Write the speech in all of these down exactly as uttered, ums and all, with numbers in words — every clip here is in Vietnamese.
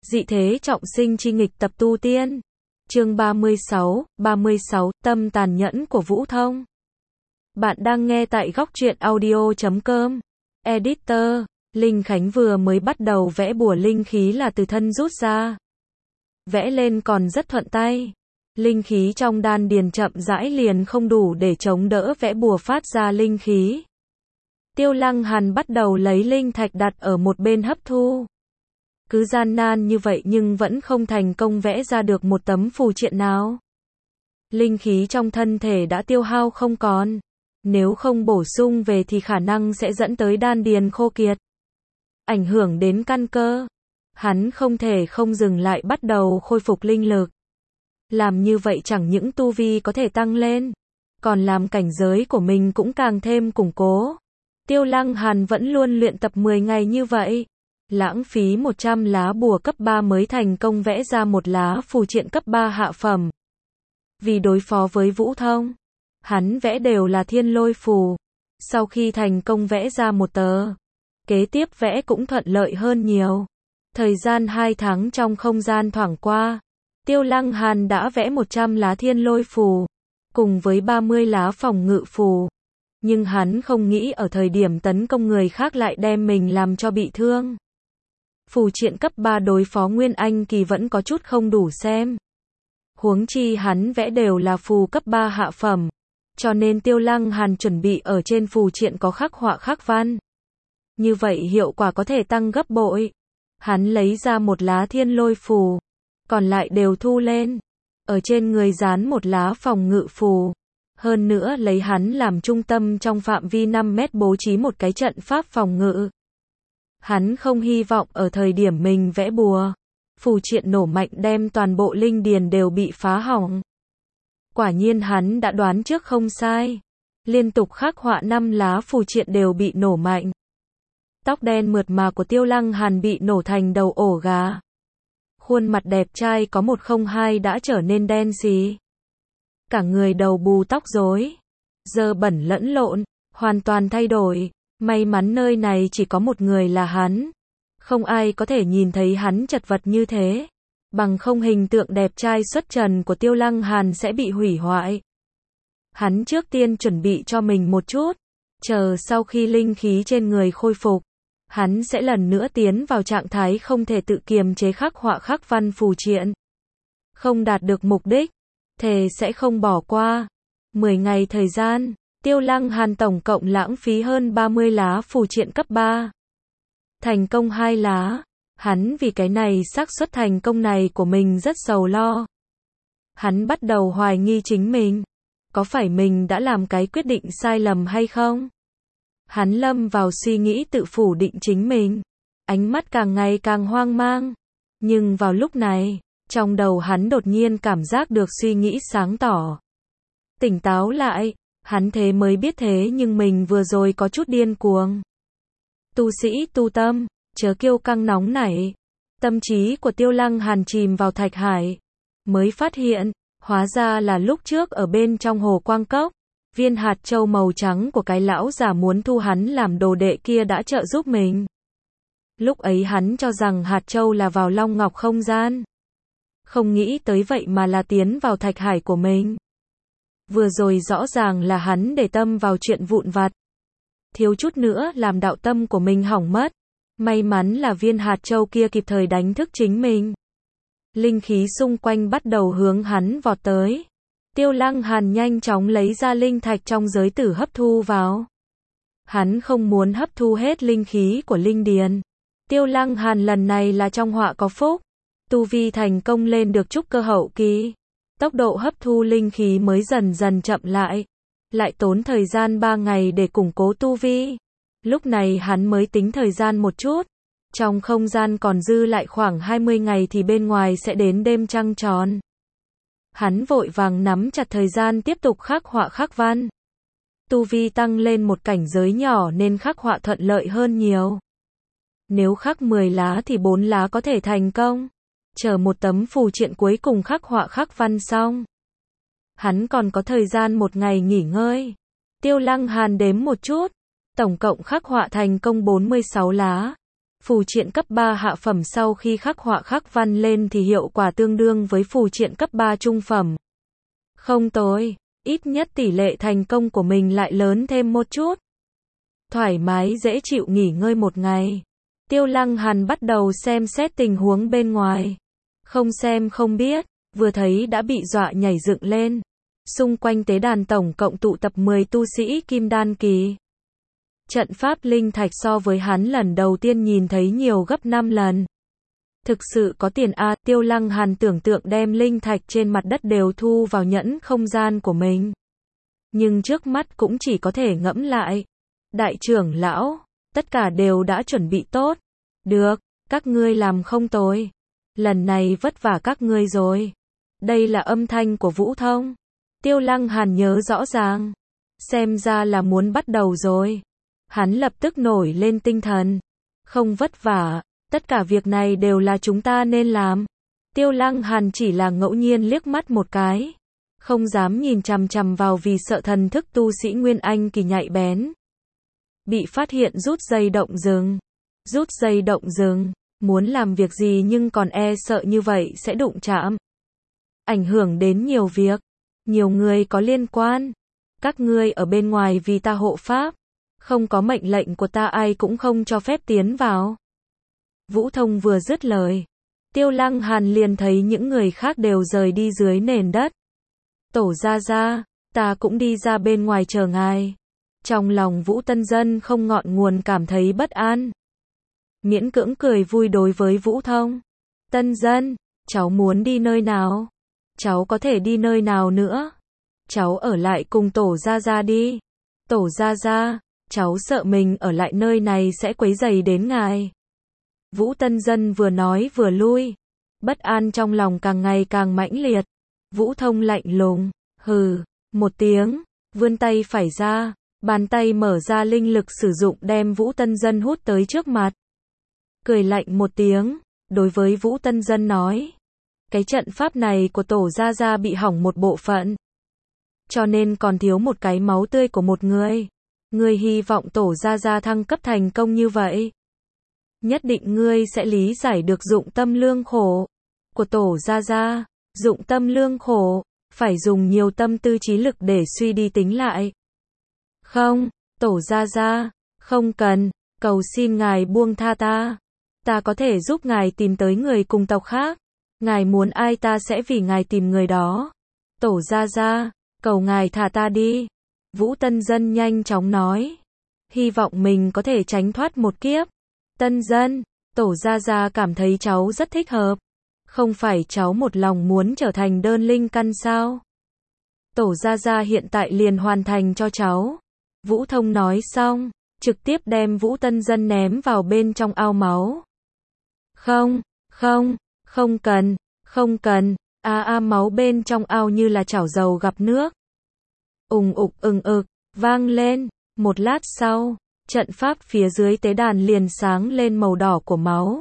Dị thế trọng sinh chi nghịch tập tu tiên. Chương ba mươi sáu, ba mươi sáu, tâm tàn nhẫn của Vũ Thông. Bạn đang nghe tại góc truyện audio chấm com. Editor, Linh Khánh vừa mới bắt đầu vẽ bùa linh khí là từ thân rút ra. Vẽ lên còn rất thuận tay. Linh khí trong đan điền chậm rãi liền không đủ để chống đỡ vẽ bùa phát ra linh khí. Tiêu Lăng Hàn bắt đầu lấy linh thạch đặt ở một bên hấp thu. Cứ gian nan như vậy nhưng vẫn không thành công vẽ ra được một tấm phù triện nào. Linh khí trong thân thể đã tiêu hao không còn. Nếu không bổ sung về thì khả năng sẽ dẫn tới đan điền khô kiệt. Ảnh hưởng đến căn cơ. Hắn không thể không dừng lại bắt đầu khôi phục linh lực. Làm như vậy chẳng những tu vi có thể tăng lên, còn làm cảnh giới của mình cũng càng thêm củng cố. Tiêu Lăng Hàn vẫn luôn luyện tập mười ngày như vậy. Lãng phí một trăm lá bùa cấp ba mới thành công vẽ ra một lá phù triện cấp ba hạ phẩm. Vì đối phó với Vũ Thông, hắn vẽ đều là thiên lôi phù. Sau khi thành công vẽ ra một tờ, kế tiếp vẽ cũng thuận lợi hơn nhiều. Thời gian hai tháng trong không gian thoảng qua, Tiêu Lăng Hàn đã vẽ một trăm lá thiên lôi phù, cùng với ba mươi lá phòng ngự phù. Nhưng hắn không nghĩ ở thời điểm tấn công người khác lại đem mình làm cho bị thương. Phù triện cấp ba đối phó Nguyên Anh kỳ vẫn có chút không đủ xem. Huống chi hắn vẽ đều là phù cấp ba hạ phẩm, cho nên Tiêu Lăng Hàn chuẩn bị ở trên phù triện có khắc họa khắc văn. Như vậy hiệu quả có thể tăng gấp bội. Hắn lấy ra một lá thiên lôi phù, còn lại đều thu lên. Ở trên người dán một lá phòng ngự phù. Hơn nữa lấy hắn làm trung tâm trong phạm vi năm mét bố trí một cái trận pháp phòng ngự. Hắn không hy vọng ở thời điểm mình vẽ bùa, phù triện nổ mạnh đem toàn bộ linh điền đều bị phá hỏng. Quả nhiên hắn đã đoán trước không sai. Liên tục khắc họa năm lá phù triện đều bị nổ mạnh. Tóc đen mượt mà của Tiêu Lăng Hàn bị nổ thành đầu ổ gà. Khuôn mặt đẹp trai có một không hai đã trở nên đen xì. Cả người đầu bù tóc rối, dơ bẩn lẫn lộn, hoàn toàn thay đổi. May mắn nơi này chỉ có một người là hắn. Không ai có thể nhìn thấy hắn chật vật như thế. Bằng không hình tượng đẹp trai xuất trần của Tiêu Lăng Hàn sẽ bị hủy hoại. Hắn trước tiên chuẩn bị cho mình một chút. Chờ sau khi linh khí trên người khôi phục, hắn sẽ lần nữa tiến vào trạng thái không thể tự kiềm chế khắc họa khắc văn phù triện. Không đạt được mục đích, thề sẽ không bỏ qua. mười ngày thời gian, Tiêu Lăng Hàn tổng cộng lãng phí hơn ba mươi lá phù triện cấp ba. Thành công hai lá. Hắn vì cái này xác suất thành công này của mình rất sầu lo. Hắn bắt đầu hoài nghi chính mình. Có phải mình đã làm cái quyết định sai lầm hay không? Hắn lâm vào suy nghĩ tự phủ định chính mình. Ánh mắt càng ngày càng hoang mang. Nhưng vào lúc này, trong đầu hắn đột nhiên cảm giác được suy nghĩ sáng tỏ. Tỉnh táo lại, hắn thế mới biết thế nhưng mình vừa rồi có chút điên cuồng. Tu sĩ tu tâm, chớ kiêu căng nóng nảy. Tâm trí của Tiêu Lăng Hàn chìm vào thạch hải. Mới phát hiện, hóa ra là lúc trước ở bên trong hồ quang cốc, viên hạt châu màu trắng của cái lão già muốn thu hắn làm đồ đệ kia đã trợ giúp mình. Lúc ấy hắn cho rằng hạt châu là vào Long Ngọc không gian. Không nghĩ tới vậy mà là tiến vào thạch hải của mình. Vừa rồi rõ ràng là hắn để tâm vào chuyện vụn vặt. Thiếu chút nữa làm đạo tâm của mình hỏng mất. May mắn là viên hạt châu kia kịp thời đánh thức chính mình. Linh khí xung quanh bắt đầu hướng hắn vọt tới. Tiêu Lăng Hàn nhanh chóng lấy ra linh thạch trong giới tử hấp thu vào. Hắn không muốn hấp thu hết linh khí của linh điền. Tiêu Lăng Hàn lần này là trong họa có phúc. Tu vi thành công lên được trúc cơ hậu kỳ. Tốc độ hấp thu linh khí mới dần dần chậm lại. Lại tốn thời gian ba ngày để củng cố tu vi. Lúc này hắn mới tính thời gian một chút. Trong không gian còn dư lại khoảng hai mươi ngày thì bên ngoài sẽ đến đêm trăng tròn. Hắn vội vàng nắm chặt thời gian tiếp tục khắc họa khắc văn. Tu vi tăng lên một cảnh giới nhỏ nên khắc họa thuận lợi hơn nhiều. Nếu khắc mười lá thì bốn lá có thể thành công. Chờ một tấm phù triện cuối cùng khắc họa khắc văn xong. Hắn còn có thời gian một ngày nghỉ ngơi. Tiêu Lăng Hàn đếm một chút. Tổng cộng khắc họa thành công bốn mươi sáu lá. Phù triện cấp ba hạ phẩm sau khi khắc họa khắc văn lên thì hiệu quả tương đương với phù triện cấp ba trung phẩm. Không tồi, ít nhất tỷ lệ thành công của mình lại lớn thêm một chút. Thoải mái dễ chịu nghỉ ngơi một ngày. Tiêu Lăng Hàn bắt đầu xem xét tình huống bên ngoài. Không xem không biết, vừa thấy đã bị dọa nhảy dựng lên. Xung quanh tế đàn tổng cộng tụ tập mười tu sĩ kim đan kỳ. Trận pháp linh thạch so với hắn lần đầu tiên nhìn thấy nhiều gấp năm lần. Thực sự có tiền a, Tiêu Lăng Hàn tưởng tượng đem linh thạch trên mặt đất đều thu vào nhẫn không gian của mình. Nhưng trước mắt cũng chỉ có thể ngẫm lại. Đại trưởng lão, tất cả đều đã chuẩn bị tốt. Được, các ngươi làm không tồi. Lần này vất vả các ngươi rồi. Đây là âm thanh của Vũ Thông. Tiêu Lăng Hàn nhớ rõ ràng. Xem ra là muốn bắt đầu rồi. Hắn lập tức nổi lên tinh thần. Không vất vả, tất cả việc này đều là chúng ta nên làm. Tiêu Lăng Hàn chỉ là ngẫu nhiên liếc mắt một cái. Không dám nhìn chằm chằm vào vì sợ thần thức tu sĩ Nguyên Anh kỳ nhạy bén. Bị phát hiện rút dây động rừng. Rút dây động rừng, muốn làm việc gì nhưng còn e sợ như vậy sẽ đụng chạm. Ảnh hưởng đến nhiều việc, nhiều người có liên quan. Các ngươi ở bên ngoài vì ta hộ pháp. Không có mệnh lệnh của ta ai cũng không cho phép tiến vào. Vũ Thông vừa dứt lời. Tiêu Lăng Hàn liền thấy những người khác đều rời đi dưới nền đất. Tổ gia gia, ta cũng đi ra bên ngoài chờ ngài. Trong lòng Vũ Tân Dân không ngọn nguồn cảm thấy bất an. Miễn cưỡng cười vui đối với Vũ Thông. Tân Dân, cháu muốn đi nơi nào? Cháu có thể đi nơi nào nữa? Cháu ở lại cùng tổ gia gia đi. Tổ gia gia, cháu sợ mình ở lại nơi này sẽ quấy rầy đến ngài. Vũ Tân Dân vừa nói vừa lui. Bất an trong lòng càng ngày càng mãnh liệt. Vũ Thông lạnh lùng, hừ, một tiếng, vươn tay phải ra, bàn tay mở ra linh lực sử dụng đem Vũ Tân Dân hút tới trước mặt. Cười lạnh một tiếng, đối với Vũ Tân Dân nói. Cái trận pháp này của tổ gia gia bị hỏng một bộ phận. Cho nên còn thiếu một cái máu tươi của một người. Ngươi hy vọng tổ gia gia thăng cấp thành công như vậy. Nhất định ngươi sẽ lý giải được dụng tâm lương khổ của tổ gia gia. Dụng tâm lương khổ, phải dùng nhiều tâm tư trí lực để suy đi tính lại. Không, tổ gia gia, không cần, cầu xin ngài buông tha ta. Ta có thể giúp ngài tìm tới người cùng tộc khác. Ngài muốn ai ta sẽ vì ngài tìm người đó. Tổ gia gia, cầu ngài thả ta đi. Vũ Tân Dân nhanh chóng nói. Hy vọng mình có thể tránh thoát một kiếp. Tân Dân, tổ gia gia cảm thấy cháu rất thích hợp. Không phải cháu một lòng muốn trở thành đơn linh căn sao? Tổ gia gia hiện tại liền hoàn thành cho cháu. Vũ Thông nói xong, trực tiếp đem Vũ Tân Dân ném vào bên trong ao máu. Không, không, không cần, không cần, a a máu bên trong ao như là chảo dầu gặp nước. Ùng ục ừng ực, vang lên, một lát sau, trận pháp phía dưới tế đàn liền sáng lên màu đỏ của máu.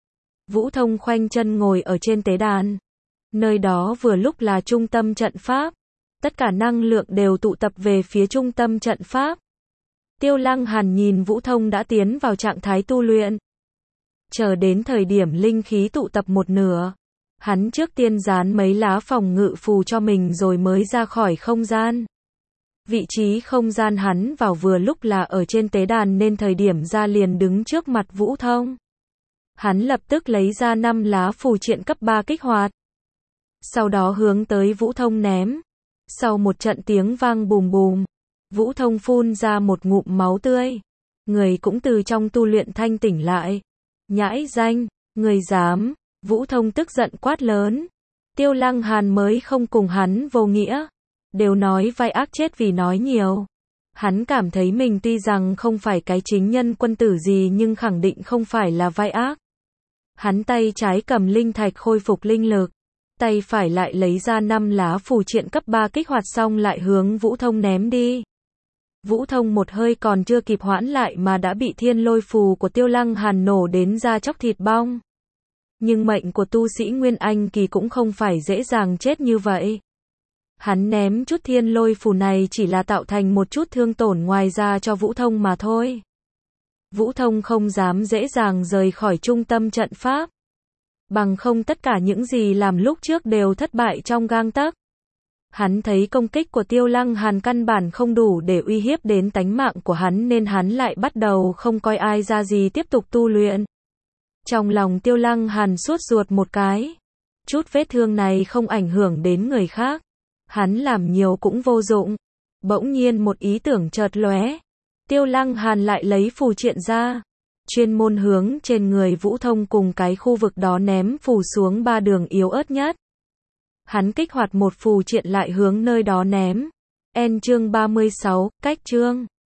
Vũ Thông khoanh chân ngồi ở trên tế đàn. Nơi đó vừa lúc là trung tâm trận pháp. Tất cả năng lượng đều tụ tập về phía trung tâm trận pháp. Tiêu Lăng Hàn nhìn Vũ Thông đã tiến vào trạng thái tu luyện. Chờ đến thời điểm linh khí tụ tập một nửa. Hắn trước tiên dán mấy lá phòng ngự phù cho mình rồi mới ra khỏi không gian. Vị trí không gian hắn vào vừa lúc là ở trên tế đàn nên thời điểm ra liền đứng trước mặt Vũ Thông. Hắn lập tức lấy ra năm lá phù triện cấp ba kích hoạt. Sau đó hướng tới Vũ Thông ném. Sau một trận tiếng vang bùm bùm, Vũ Thông phun ra một ngụm máu tươi. Người cũng từ trong tu luyện thanh tỉnh lại. Nhãi danh, người dám, Vũ Thông tức giận quát lớn. Tiêu Lăng Hàn mới không cùng hắn vô nghĩa. Đều nói vai ác chết vì nói nhiều. Hắn cảm thấy mình tuy rằng không phải cái chính nhân quân tử gì nhưng khẳng định không phải là vai ác. Hắn tay trái cầm linh thạch khôi phục linh lực. Tay phải lại lấy ra năm lá phù triện cấp ba kích hoạt xong lại hướng Vũ Thông ném đi. Vũ Thông một hơi còn chưa kịp hoãn lại mà đã bị thiên lôi phù của Tiêu Lăng Hàn nổ đến da chóc thịt bong. Nhưng mệnh của tu sĩ Nguyên Anh kỳ cũng không phải dễ dàng chết như vậy. Hắn ném chút thiên lôi phù này chỉ là tạo thành một chút thương tổn ngoài ra cho Vũ Thông mà thôi. Vũ Thông không dám dễ dàng rời khỏi trung tâm trận pháp. Bằng không tất cả những gì làm lúc trước đều thất bại trong gang tấc. Hắn thấy công kích của Tiêu Lăng Hàn căn bản không đủ để uy hiếp đến tánh mạng của hắn nên hắn lại bắt đầu không coi ai ra gì tiếp tục tu luyện. Trong lòng Tiêu Lăng Hàn sốt ruột một cái. Chút vết thương này không ảnh hưởng đến người khác. Hắn làm nhiều cũng vô dụng. Bỗng nhiên một ý tưởng chợt lóe. Tiêu Lăng Hàn lại lấy phù triện ra. Chuyên môn hướng trên người Vũ Thông cùng cái khu vực đó ném phù xuống ba đường yếu ớt nhất. Hắn kích hoạt một phù triện lại hướng nơi đó ném. End chương ba mươi sáu, cách chương.